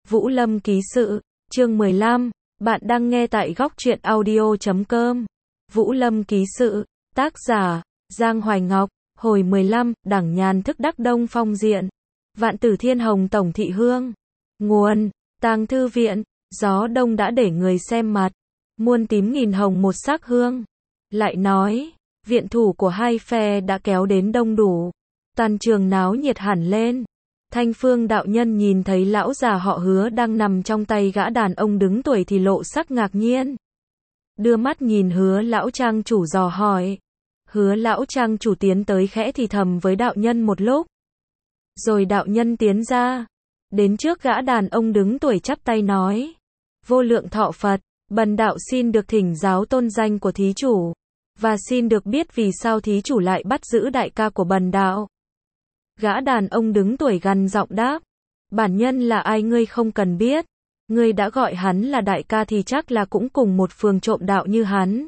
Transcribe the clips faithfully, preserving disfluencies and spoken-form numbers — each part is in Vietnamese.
Vũ Lâm ký sự, chương mười lăm, bạn đang nghe tại góc truyện audio chấm com. Vũ Lâm ký sự, tác giả, Giang Hoài Ngọc, hồi mười lăm, đẳng nhàn thức đắc đông phong diện. Vạn Tử Thiên Hồng tổng thị hương. Nguồn, Tàng Thư Viện, gió đông đã để người xem mặt. Muôn tím nghìn hồng một sắc hương. Lại nói, viện thủ của hai phe đã kéo đến đông đủ. Toàn trường náo nhiệt hẳn lên. Thanh Phương đạo nhân nhìn thấy lão già họ Hứa đang nằm trong tay gã đàn ông đứng tuổi thì lộ sắc ngạc nhiên. Đưa mắt nhìn Hứa lão trang chủ dò hỏi. Hứa lão trang chủ tiến tới khẽ thì thầm với đạo nhân một lúc. Rồi đạo nhân tiến ra. Đến trước gã đàn ông đứng tuổi chắp tay nói. Vô lượng thọ Phật, bần đạo xin được thỉnh giáo tôn danh của thí chủ. Và xin được biết vì sao thí chủ lại bắt giữ đại ca của bần đạo. Gã đàn ông đứng tuổi gằn giọng đáp. Bản nhân là ai ngươi không cần biết. Ngươi đã gọi hắn là đại ca thì chắc là cũng cùng một phường trộm đạo như hắn.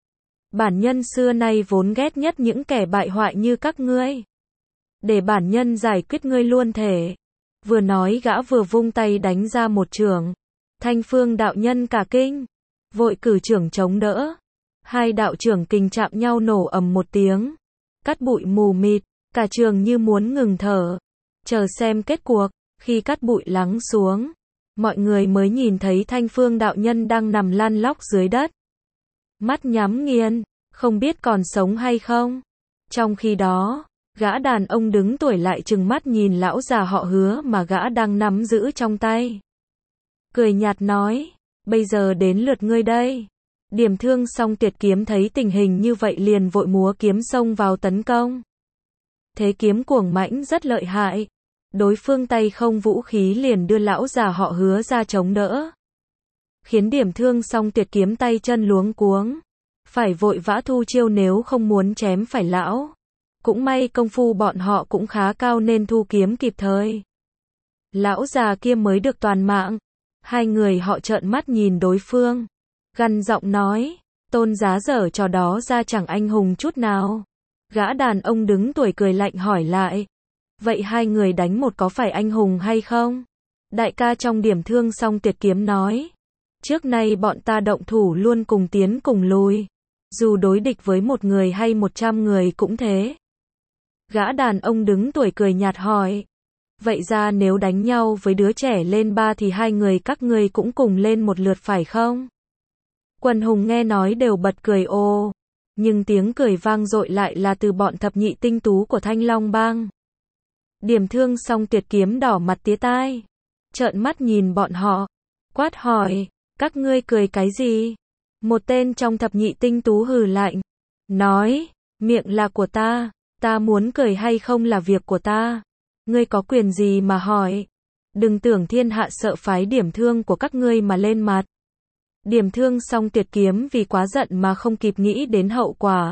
Bản nhân xưa nay vốn ghét nhất những kẻ bại hoại như các ngươi. Để bản nhân giải quyết ngươi luôn thể. Vừa nói gã vừa vung tay đánh ra một trường. Thanh Phương đạo nhân cả kinh. Vội cử trưởng chống đỡ. Hai đạo trưởng kình chạm nhau nổ ầm một tiếng. Cát bụi mù mịt. Cả trường như muốn ngừng thở. Chờ xem kết cuộc. Khi cát bụi lắng xuống. Mọi người mới nhìn thấy Thanh Phương đạo nhân đang nằm lăn lóc dưới đất. Mắt nhắm nghiền. Không biết còn sống hay không. Trong khi đó, gã đàn ông đứng tuổi lại trừng mắt nhìn lão già họ Hứa mà gã đang nắm giữ trong tay. Cười nhạt nói. Bây giờ đến lượt ngươi đây. Điểm Thương Song Tuyệt kiếm thấy tình hình như vậy liền vội múa kiếm xông vào tấn công. Thế kiếm cuồng mãnh rất lợi hại. Đối phương tay không vũ khí liền đưa lão già họ Hứa ra chống đỡ. Khiến Điểm Thương Song Tuyệt kiếm tay chân luống cuống. Phải vội vã thu chiêu nếu không muốn chém phải lão. Cũng may công phu bọn họ cũng khá cao nên thu kiếm kịp thời. Lão già kia mới được toàn mạng. Hai người họ trợn mắt nhìn đối phương. Gằn giọng nói. Tôn giá dở trò đó ra chẳng anh hùng chút nào. Gã đàn ông đứng tuổi cười lạnh hỏi lại. Vậy hai người đánh một có phải anh hùng hay không? Đại ca trong Điểm Thương Song Tuyệt kiếm nói. Trước nay bọn ta động thủ luôn cùng tiến cùng lùi. Dù đối địch với một người hay một trăm người cũng thế. Gã đàn ông đứng tuổi cười nhạt hỏi. Vậy ra nếu đánh nhau với đứa trẻ lên ba thì hai người các ngươi cũng cùng lên một lượt phải không? Quần hùng nghe nói đều bật cười ồ. Nhưng tiếng cười vang dội lại là từ bọn thập nhị tinh tú của Thanh Long Bang. Điểm Thương Song Tuyệt kiếm đỏ mặt tía tai. Trợn mắt nhìn bọn họ. Quát hỏi. Các ngươi cười cái gì? Một tên trong thập nhị tinh tú hừ lạnh. Nói. Miệng là của ta. Ta muốn cười hay không là việc của ta. Ngươi có quyền gì mà hỏi. Đừng tưởng thiên hạ sợ phái điểm thương của các ngươi mà lên mặt. Điểm Thương Song Tuyệt kiếm vì quá giận mà không kịp nghĩ đến hậu quả.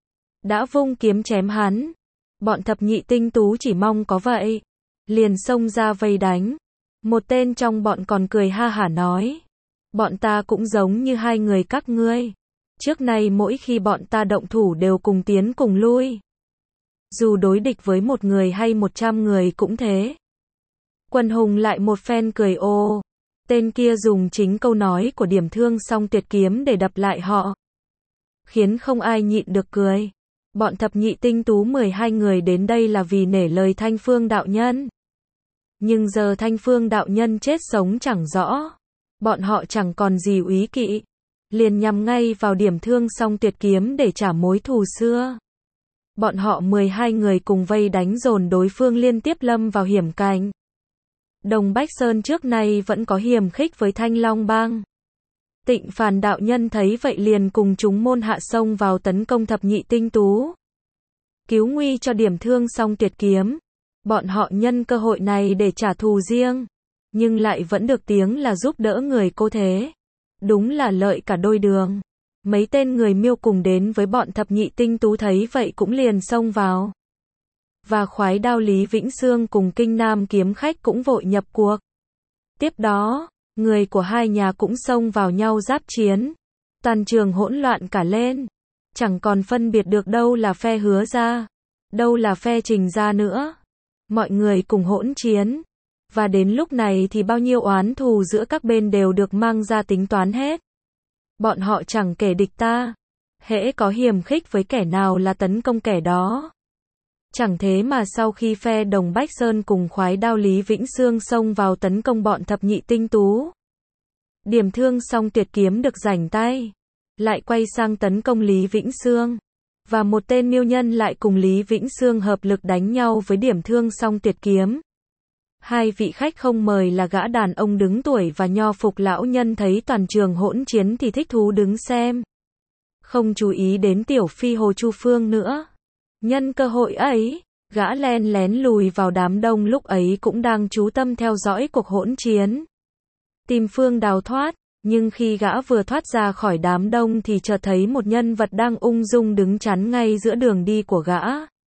Đã vung kiếm chém hắn. Bọn thập nhị tinh tú chỉ mong có vậy. Liền xông ra vây đánh. Một tên trong bọn còn cười ha hả nói. Bọn ta cũng giống như hai người các ngươi. Trước nay mỗi khi bọn ta động thủ đều cùng tiến cùng lui. Dù đối địch với một người hay một trăm người cũng thế. Quần hùng lại một phen cười ô. Tên kia dùng chính câu nói của Điểm Thương Song Tuyệt kiếm để đập lại họ. Khiến không ai nhịn được cười. Bọn thập nhị tinh tú mười hai người đến đây là vì nể lời Thanh Phương đạo nhân. Nhưng giờ Thanh Phương đạo nhân chết sống chẳng rõ. Bọn họ chẳng còn gì úy kỵ. Liền nhằm ngay vào Điểm Thương Song Tuyệt kiếm để trả mối thù xưa. Bọn họ mười hai người cùng vây đánh dồn đối phương liên tiếp lâm vào hiểm cảnh. Đồng Bách Sơn trước nay vẫn có hiềm khích với Thanh Long Bang. Tịnh Phàn đạo nhân thấy vậy liền cùng chúng môn hạ xông vào tấn công thập nhị tinh tú. Cứu nguy cho Điểm Thương Song Tuyệt kiếm. Bọn họ nhân cơ hội này để trả thù riêng. Nhưng lại vẫn được tiếng là giúp đỡ người cô thế. Đúng là lợi cả đôi đường. Mấy tên người Miêu cùng đến với bọn thập nhị tinh tú thấy vậy cũng liền xông vào. Và khoái đao Lý Vĩnh Sương cùng Kinh Nam kiếm khách cũng vội nhập cuộc. Tiếp đó, người của hai nhà cũng xông vào nhau giáp chiến. Toàn trường hỗn loạn cả lên. Chẳng còn phân biệt được đâu là phe Hứa gia, đâu là phe Trình gia nữa. Mọi người cùng hỗn chiến. Và đến lúc này thì bao nhiêu oán thù giữa các bên đều được mang ra tính toán hết. Bọn họ chẳng kể địch ta. Hễ có hiềm khích với kẻ nào là tấn công kẻ đó. Chẳng thế mà sau khi phe Đồng Bách Sơn cùng khoái đao Lý Vĩnh Sương xông vào tấn công bọn thập nhị tinh tú. Điểm thương xong Tuyệt Kiếm được rảnh tay. Lại quay sang tấn công Lý Vĩnh Sương. Và một tên miêu nhân lại cùng Lý Vĩnh Sương hợp lực đánh nhau với Điểm thương xong Tuyệt Kiếm. Hai vị khách không mời là gã đàn ông đứng tuổi và nho phục lão nhân thấy toàn trường hỗn chiến thì thích thú đứng xem. Không chú ý đến Tiểu Phi Hồ Chu Phương nữa. Nhân cơ hội ấy, gã len lén lùi vào đám đông lúc ấy cũng đang chú tâm theo dõi cuộc hỗn chiến. Tìm phương đào thoát, nhưng khi gã vừa thoát ra khỏi đám đông thì chợt thấy một nhân vật đang ung dung đứng chắn ngay giữa đường đi của gã.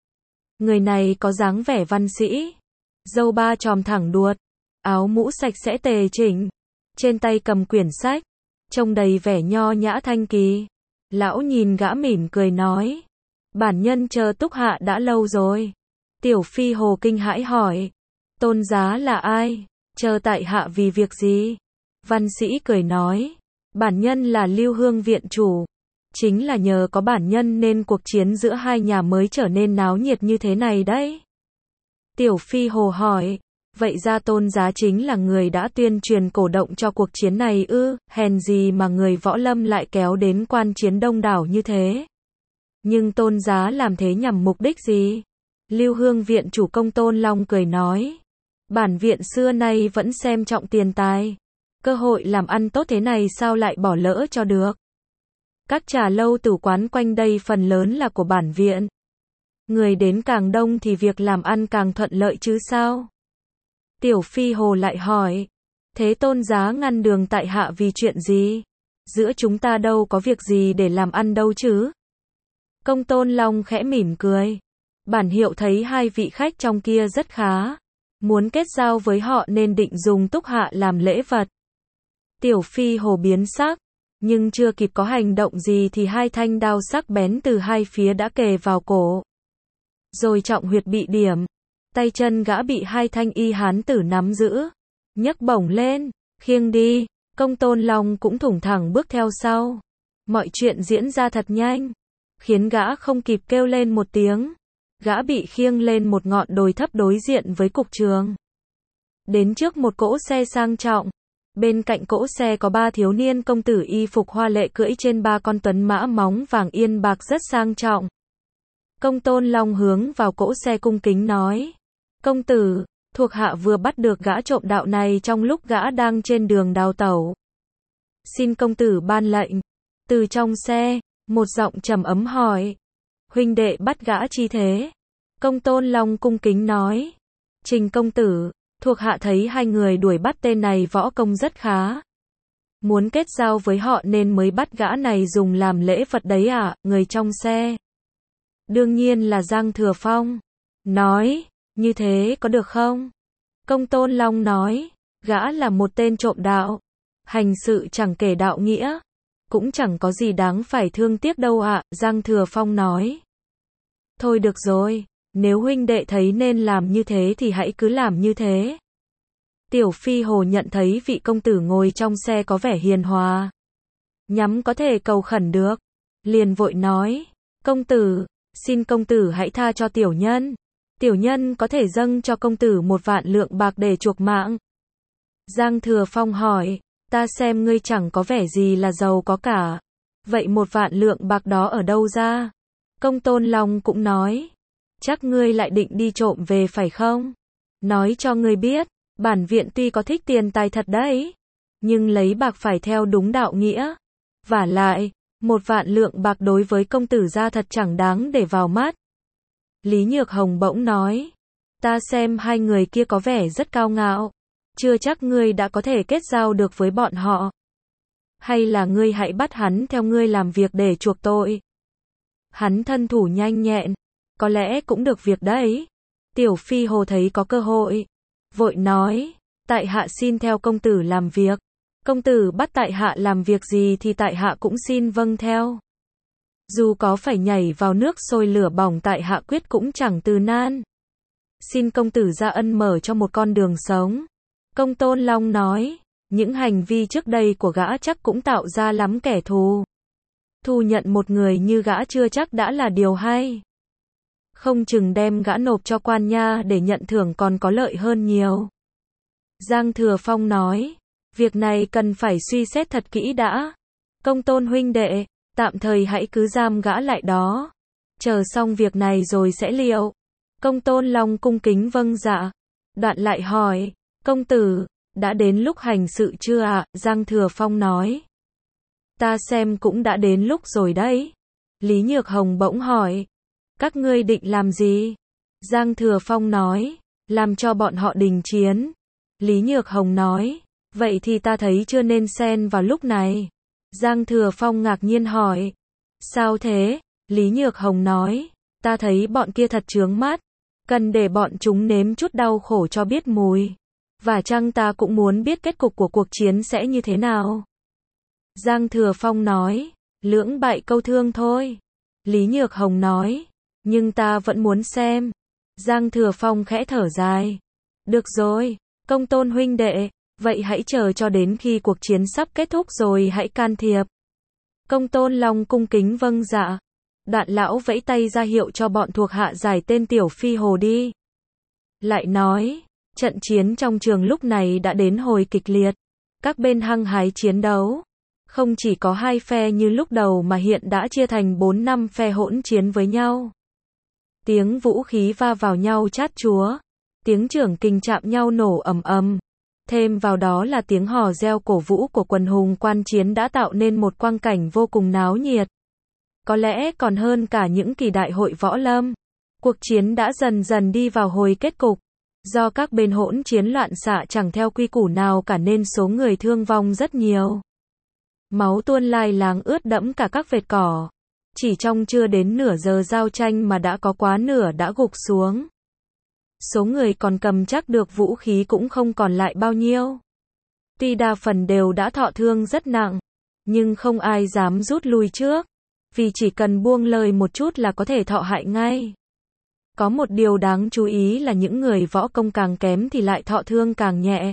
Người này có dáng vẻ văn sĩ, râu ba chòm thẳng đuột, áo mũ sạch sẽ tề chỉnh, trên tay cầm quyển sách, trông đầy vẻ nho nhã thanh kỳ. Lão nhìn gã mỉm cười nói, bản nhân chờ Túc Hạ đã lâu rồi. Tiểu Phi Hồ kinh hãi hỏi, tôn giá là ai, chờ tại hạ vì việc gì? Văn sĩ cười nói, bản nhân là Lưu Hương viện chủ. Chính là nhờ có bản nhân nên cuộc chiến giữa hai nhà mới trở nên náo nhiệt như thế này đấy. Tiểu Phi Hồ hỏi, vậy ra tôn giá chính là người đã tuyên truyền cổ động cho cuộc chiến này ư? Hèn gì mà người võ lâm lại kéo đến quan chiến đông đảo như thế. Nhưng tôn giá làm thế nhằm mục đích gì? Lưu Hương viện chủ Công Tôn Long cười nói, bản viện xưa nay vẫn xem trọng tiền tài. Cơ hội làm ăn tốt thế này sao lại bỏ lỡ cho được. Các trà lâu tử quán quanh đây phần lớn là của bản viện. Người đến càng đông thì việc làm ăn càng thuận lợi chứ sao? Tiểu Phi Hồ lại hỏi, thế tôn giá ngăn đường tại hạ vì chuyện gì? Giữa chúng ta đâu có việc gì để làm ăn đâu chứ? Công Tôn Long khẽ mỉm cười. Bản hiệu thấy hai vị khách trong kia rất khá. Muốn kết giao với họ nên định dùng Túc Hạ làm lễ vật. Tiểu Phi Hồ biến sắc. Nhưng chưa kịp có hành động gì thì hai thanh đao sắc bén từ hai phía đã kề vào cổ. Rồi trọng huyệt bị điểm. Tay chân gã bị hai thanh y hán tử nắm giữ. Nhấc bổng lên, khiêng đi. Công Tôn Long cũng thủng thẳng bước theo sau. Mọi chuyện diễn ra thật nhanh. Khiến gã không kịp kêu lên một tiếng. Gã bị khiêng lên một ngọn đồi thấp đối diện với cục trường. Đến trước một cỗ xe sang trọng. Bên cạnh cỗ xe có ba thiếu niên công tử y phục hoa lệ cưỡi trên ba con tuấn mã móng vàng yên bạc rất sang trọng. Công Tôn Long hướng vào cỗ xe cung kính nói, công tử, thuộc hạ vừa bắt được gã trộm đạo này trong lúc gã đang trên đường đào tẩu. Xin công tử ban lệnh. Từ trong xe, một giọng trầm ấm hỏi, huynh đệ bắt gã chi thế? Công Tôn Long cung kính nói, Trình công tử, thuộc hạ thấy hai người đuổi bắt tên này võ công rất khá. Muốn kết giao với họ nên mới bắt gã này dùng làm lễ vật đấy à? Người trong xe đương nhiên là Giang Thừa Phong. Nói, như thế có được không? Công Tôn Long nói, gã là một tên trộm đạo. Hành sự chẳng kể đạo nghĩa. Cũng chẳng có gì đáng phải thương tiếc đâu ạ, Giang Thừa Phong nói. Thôi được rồi, nếu huynh đệ thấy nên làm như thế thì hãy cứ làm như thế. Tiểu Phi Hồ nhận thấy vị công tử ngồi trong xe có vẻ hiền hòa. Nhắm có thể cầu khẩn được. Liền vội nói, công tử, xin công tử hãy tha cho tiểu nhân. Tiểu nhân có thể dâng cho công tử một vạn lượng bạc để chuộc mạng. Giang Thừa Phong hỏi, ta xem ngươi chẳng có vẻ gì là giàu có cả. Vậy một vạn lượng bạc đó ở đâu ra? Công Tôn Long cũng nói, chắc ngươi lại định đi trộm về phải không? Nói cho ngươi biết, bản viện tuy có thích tiền tài thật đấy, nhưng lấy bạc phải theo đúng đạo nghĩa. Vả lại, một vạn lượng bạc đối với công tử ra thật chẳng đáng để vào mắt. Lý Nhược Hồng bỗng nói, ta xem hai người kia có vẻ rất cao ngạo, chưa chắc ngươi đã có thể kết giao được với bọn họ. Hay là ngươi hãy bắt hắn theo ngươi làm việc để chuộc tội. Hắn thân thủ nhanh nhẹn, có lẽ cũng được việc đấy. Tiểu Phi Hồ thấy có cơ hội, vội nói, tại hạ xin theo công tử làm việc. Công tử bắt tại hạ làm việc gì thì tại hạ cũng xin vâng theo. Dù có phải nhảy vào nước sôi lửa bỏng tại hạ quyết cũng chẳng từ nan. Xin công tử ra ân mở cho một con đường sống. Công Tôn Long nói, những hành vi trước đây của gã chắc cũng tạo ra lắm kẻ thù. Thu nhận một người như gã chưa chắc đã là điều hay. Không chừng đem gã nộp cho quan nha để nhận thưởng còn có lợi hơn nhiều. Giang Thừa Phong nói, việc này cần phải suy xét thật kỹ đã. Công Tôn huynh đệ, tạm thời hãy cứ giam gã lại đó. Chờ xong việc này rồi sẽ liệu. Công Tôn Long cung kính vâng dạ. Đoạn lại hỏi, công tử, đã đến lúc hành sự chưa ạ? Giang Thừa Phong nói, ta xem cũng đã đến lúc rồi đấy. Lý Nhược Hồng bỗng hỏi, các ngươi định làm gì? Giang Thừa Phong nói, làm cho bọn họ đình chiến. Lý Nhược Hồng nói, vậy thì ta thấy chưa nên xen vào lúc này. Giang Thừa Phong ngạc nhiên hỏi, sao thế? Lý Nhược Hồng nói, ta thấy bọn kia thật chướng mắt, cần để bọn chúng nếm chút đau khổ cho biết mùi. Và chăng ta cũng muốn biết kết cục của cuộc chiến sẽ như thế nào. Giang Thừa Phong nói, lưỡng bại câu thương thôi. Lý Nhược Hồng nói, nhưng ta vẫn muốn xem. Giang Thừa Phong khẽ thở dài, được rồi, Công Tôn huynh đệ, vậy hãy chờ cho đến khi cuộc chiến sắp kết thúc rồi hãy can thiệp. Công Tôn Long cung kính vâng dạ. Đoạn lão vẫy tay ra hiệu cho bọn thuộc hạ giải tên Tiểu Phi Hồ đi. Lại nói, trận chiến trong trường lúc này đã đến hồi kịch liệt. Các bên hăng hái chiến đấu. Không chỉ có hai phe như lúc đầu mà hiện đã chia thành bốn năm phe hỗn chiến với nhau. Tiếng vũ khí va vào nhau chát chúa. Tiếng trưởng kình chạm nhau nổ ầm ầm. Thêm vào đó là tiếng hò reo cổ vũ của quần hùng quan chiến đã tạo nên một quang cảnh vô cùng náo nhiệt. Có lẽ còn hơn cả những kỳ đại hội võ lâm. Cuộc chiến đã dần dần đi vào hồi kết cục. Do các bên hỗn chiến loạn xạ chẳng theo quy củ nào cả nên số người thương vong rất nhiều. Máu tuôn lai láng ướt đẫm cả các vệt cỏ. Chỉ trong chưa đến nửa giờ giao tranh mà đã có quá nửa đã gục xuống. Số người còn cầm chắc được vũ khí cũng không còn lại bao nhiêu. Tuy đa phần đều đã thọ thương rất nặng, nhưng không ai dám rút lui trước. Vì chỉ cần buông lời một chút là có thể thọ hại ngay. Có một điều đáng chú ý là những người võ công càng kém thì lại thọ thương càng nhẹ.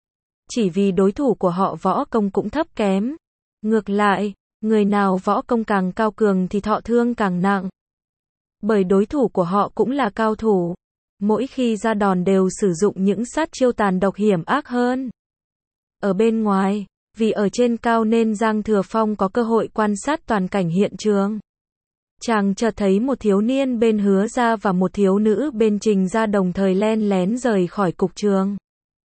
Chỉ vì đối thủ của họ võ công cũng thấp kém. Ngược lại, người nào võ công càng cao cường thì thọ thương càng nặng. Bởi đối thủ của họ cũng là cao thủ. Mỗi khi ra đòn đều sử dụng những sát chiêu tàn độc hiểm ác hơn. Ở bên ngoài, vì ở trên cao nên Giang Thừa Phong có cơ hội quan sát toàn cảnh hiện trường. Chàng chợt thấy một thiếu niên bên Hứa Gia và một thiếu nữ bên Trình Gia đồng thời len lén rời khỏi cục trường.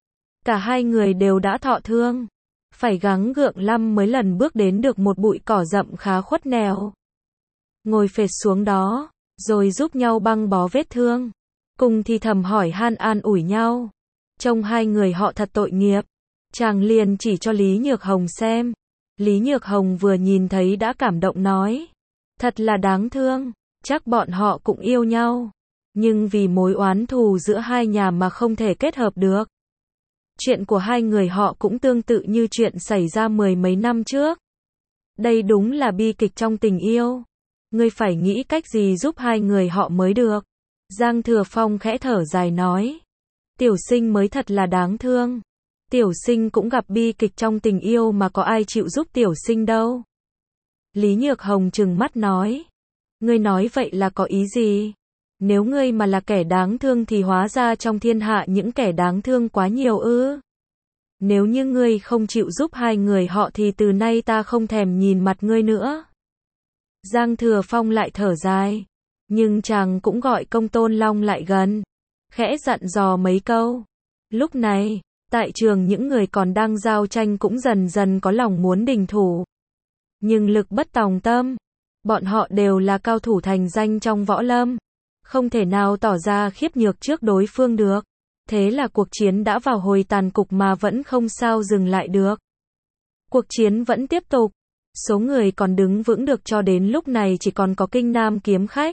Cả hai người đều đã thọ thương. Phải gắng gượng lắm mới lần bước đến được một bụi cỏ rậm khá khuất nẻo. Ngồi phệt xuống đó, rồi giúp nhau băng bó vết thương. Cùng thì thầm hỏi han an ủi nhau. Trông hai người họ thật tội nghiệp. Chàng liền chỉ cho Lý Nhược Hồng xem. Lý Nhược Hồng vừa nhìn thấy đã cảm động nói. Thật là đáng thương. Chắc bọn họ cũng yêu nhau. Nhưng vì mối oán thù giữa hai nhà mà không thể kết hợp được. Chuyện của hai người họ cũng tương tự như chuyện xảy ra mười mấy năm trước. Đây đúng là bi kịch trong tình yêu. Ngươi phải nghĩ cách gì giúp hai người họ mới được. Giang Thừa Phong khẽ thở dài nói. Tiểu Sinh mới thật là đáng thương. Tiểu Sinh cũng gặp bi kịch trong tình yêu mà có ai chịu giúp Tiểu Sinh đâu. Lý Nhược Hồng trừng mắt nói. Ngươi nói vậy là có ý gì? Nếu ngươi mà là kẻ đáng thương thì hóa ra trong thiên hạ những kẻ đáng thương quá nhiều ư? Nếu như ngươi không chịu giúp hai người họ thì từ nay ta không thèm nhìn mặt ngươi nữa. Giang Thừa Phong lại thở dài. Nhưng chàng cũng gọi Công Tôn Long lại gần. Khẽ dặn dò mấy câu. Lúc này, tại trường những người còn đang giao tranh cũng dần dần có lòng muốn đình thủ. Nhưng lực bất tòng tâm. Bọn họ đều là cao thủ thành danh trong võ lâm. Không thể nào tỏ ra khiếp nhược trước đối phương được. Thế là cuộc chiến đã vào hồi tàn cục mà vẫn không sao dừng lại được. Cuộc chiến vẫn tiếp tục. Số người còn đứng vững được cho đến lúc này chỉ còn có Kinh Nam kiếm khách.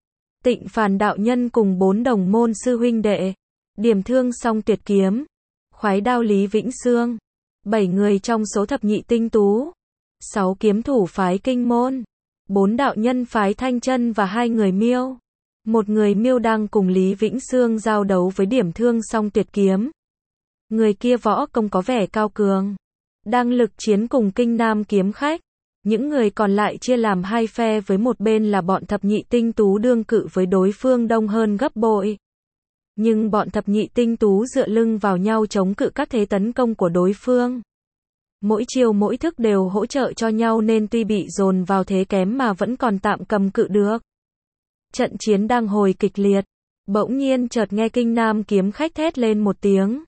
Tịnh Phàn đạo nhân cùng bốn đồng môn sư huynh đệ. Điểm thương song tuyệt kiếm. Khoái đao Lý Vĩnh Sương. Bảy người trong số thập nhị tinh tú. Sáu kiếm thủ phái Kinh Môn. Bốn đạo nhân phái Thanh Chân và hai người Miêu. Một người Miêu đang cùng Lý Vĩnh Sương giao đấu với điểm thương song tuyệt kiếm. Người kia võ công có vẻ cao cường, đang lực chiến cùng Kinh Nam kiếm khách. Những người còn lại chia làm hai phe, với một bên là bọn thập nhị tinh tú đương cự với đối phương đông hơn gấp bội. Nhưng bọn thập nhị tinh tú dựa lưng vào nhau chống cự các thế tấn công của đối phương. Mỗi chiều mỗi thức đều hỗ trợ cho nhau nên tuy bị dồn vào thế kém mà vẫn còn tạm cầm cự được. Trận chiến đang hồi kịch liệt, bỗng nhiên chợt nghe Kinh Nam kiếm khách thét lên một tiếng,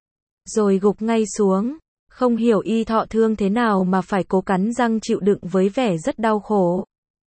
rồi gục ngay xuống, không hiểu y thọ thương thế nào mà phải cố cắn răng chịu đựng với vẻ rất đau khổ.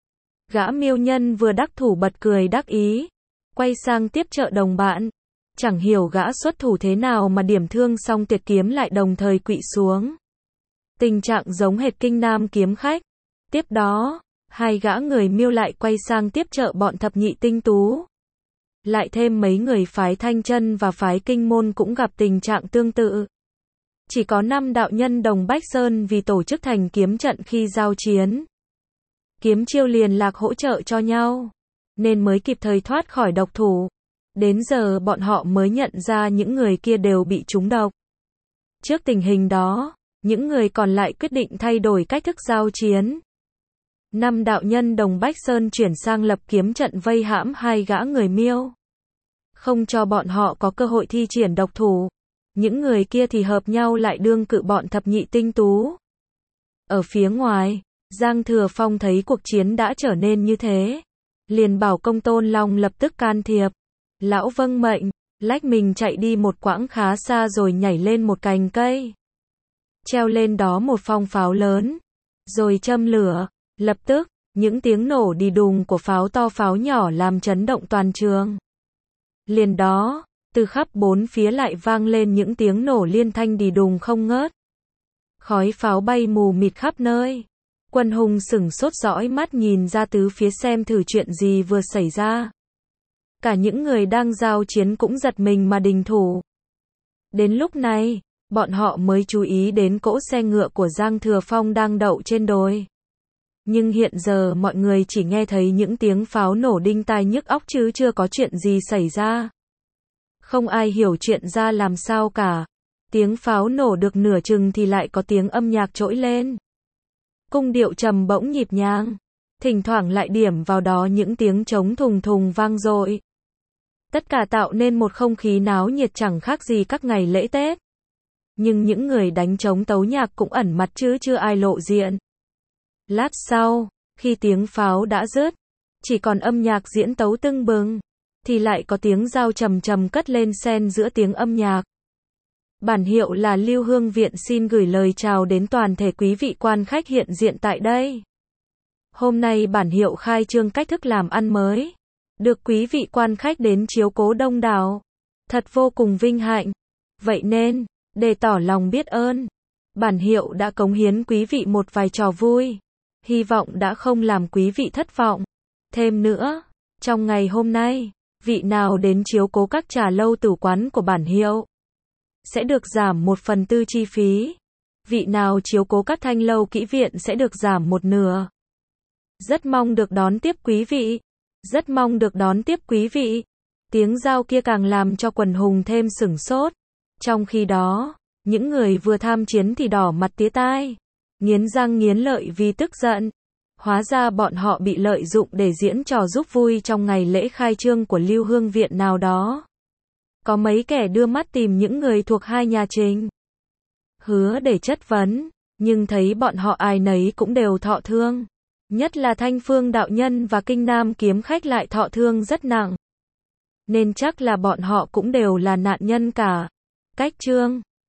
Gã miêu nhân vừa đắc thủ bật cười đắc ý, quay sang tiếp trợ đồng bạn, chẳng hiểu gã xuất thủ thế nào mà điểm thương xong tuyệt kiếm lại đồng thời quỵ xuống. Tình trạng giống hệt Kinh Nam kiếm khách. Tiếp đó, hai gã người miêu lại quay sang tiếp trợ bọn thập nhị tinh tú. Lại thêm mấy người phái Thanh Chân và phái Kinh Môn cũng gặp tình trạng tương tự. Chỉ có năm đạo nhân Đồng Bách Sơn vì tổ chức thành kiếm trận khi giao chiến. Kiếm chiêu liền lạc hỗ trợ cho nhau, nên mới kịp thời thoát khỏi độc thủ. Đến giờ bọn họ mới nhận ra những người kia đều bị trúng độc. Trước tình hình đó, những người còn lại quyết định thay đổi cách thức giao chiến. Năm đạo nhân Đồng Bách Sơn chuyển sang lập kiếm trận vây hãm hai gã người miêu, không cho bọn họ có cơ hội thi triển độc thủ. Những người kia thì hợp nhau lại đương cự bọn thập nhị tinh tú. Ở phía ngoài, Giang Thừa Phong thấy cuộc chiến đã trở nên như thế, liền bảo Công Tôn Long lập tức can thiệp. Lão vâng mệnh, lách mình chạy đi một quãng khá xa rồi nhảy lên một cành cây, treo lên đó một phong pháo lớn, rồi châm lửa. Lập tức, những tiếng nổ đì đùng của pháo to pháo nhỏ làm chấn động toàn trường. Liền đó, từ khắp bốn phía lại vang lên những tiếng nổ liên thanh đì đùng không ngớt. Khói pháo bay mù mịt khắp nơi. Quân hùng sửng sốt dõi mắt nhìn ra tứ phía xem thử chuyện gì vừa xảy ra. Cả những người đang giao chiến cũng giật mình mà đình thủ. Đến lúc này, bọn họ mới chú ý đến cỗ xe ngựa của Giang Thừa Phong đang đậu trên đồi. Nhưng hiện giờ mọi người chỉ nghe thấy những tiếng pháo nổ đinh tai nhức óc chứ chưa có chuyện gì xảy ra. Không ai hiểu chuyện ra làm sao cả. Tiếng pháo nổ được nửa chừng thì lại có tiếng âm nhạc trỗi lên. Cung điệu trầm bổng nhịp nhàng, thỉnh thoảng lại điểm vào đó những tiếng trống thùng thùng vang dội. Tất cả tạo nên một không khí náo nhiệt chẳng khác gì các ngày lễ Tết. Nhưng những người đánh trống tấu nhạc cũng ẩn mặt chứ chưa ai lộ diện. Lát sau, khi tiếng pháo đã dứt, chỉ còn âm nhạc diễn tấu tưng bừng, thì lại có tiếng dao trầm trầm cất lên xen giữa tiếng âm nhạc. Bản hiệu là Lưu Hương Viện xin gửi lời chào đến toàn thể quý vị quan khách hiện diện tại đây. Hôm nay bản hiệu khai trương cách thức làm ăn mới, được quý vị quan khách đến chiếu cố đông đảo, thật vô cùng vinh hạnh. Vậy nên, để tỏ lòng biết ơn, bản hiệu đã cống hiến quý vị một vài trò vui, hy vọng đã không làm quý vị thất vọng. Thêm nữa, trong ngày hôm nay, vị nào đến chiếu cố các trà lâu tử quán của bản hiệu sẽ được giảm một phần tư chi phí. Vị nào chiếu cố các thanh lâu kỹ viện sẽ được giảm một nửa. Rất mong được đón tiếp quý vị. Rất mong được đón tiếp quý vị. Tiếng giao kia càng làm cho quần hùng thêm sửng sốt. Trong khi đó, những người vừa tham chiến thì đỏ mặt tía tai, nghiến răng nghiến lợi vì tức giận. Hóa ra bọn họ bị lợi dụng để diễn trò giúp vui trong ngày lễ khai trương của Lưu Hương Viện nào đó. Có mấy kẻ đưa mắt tìm những người thuộc hai nhà Trình Hứa để chất vấn, nhưng thấy bọn họ ai nấy cũng đều thọ thương. Nhất là Thanh Phương đạo nhân và Kinh Nam kiếm khách lại thọ thương rất nặng. Nên chắc là bọn họ cũng đều là nạn nhân cả. Cách chương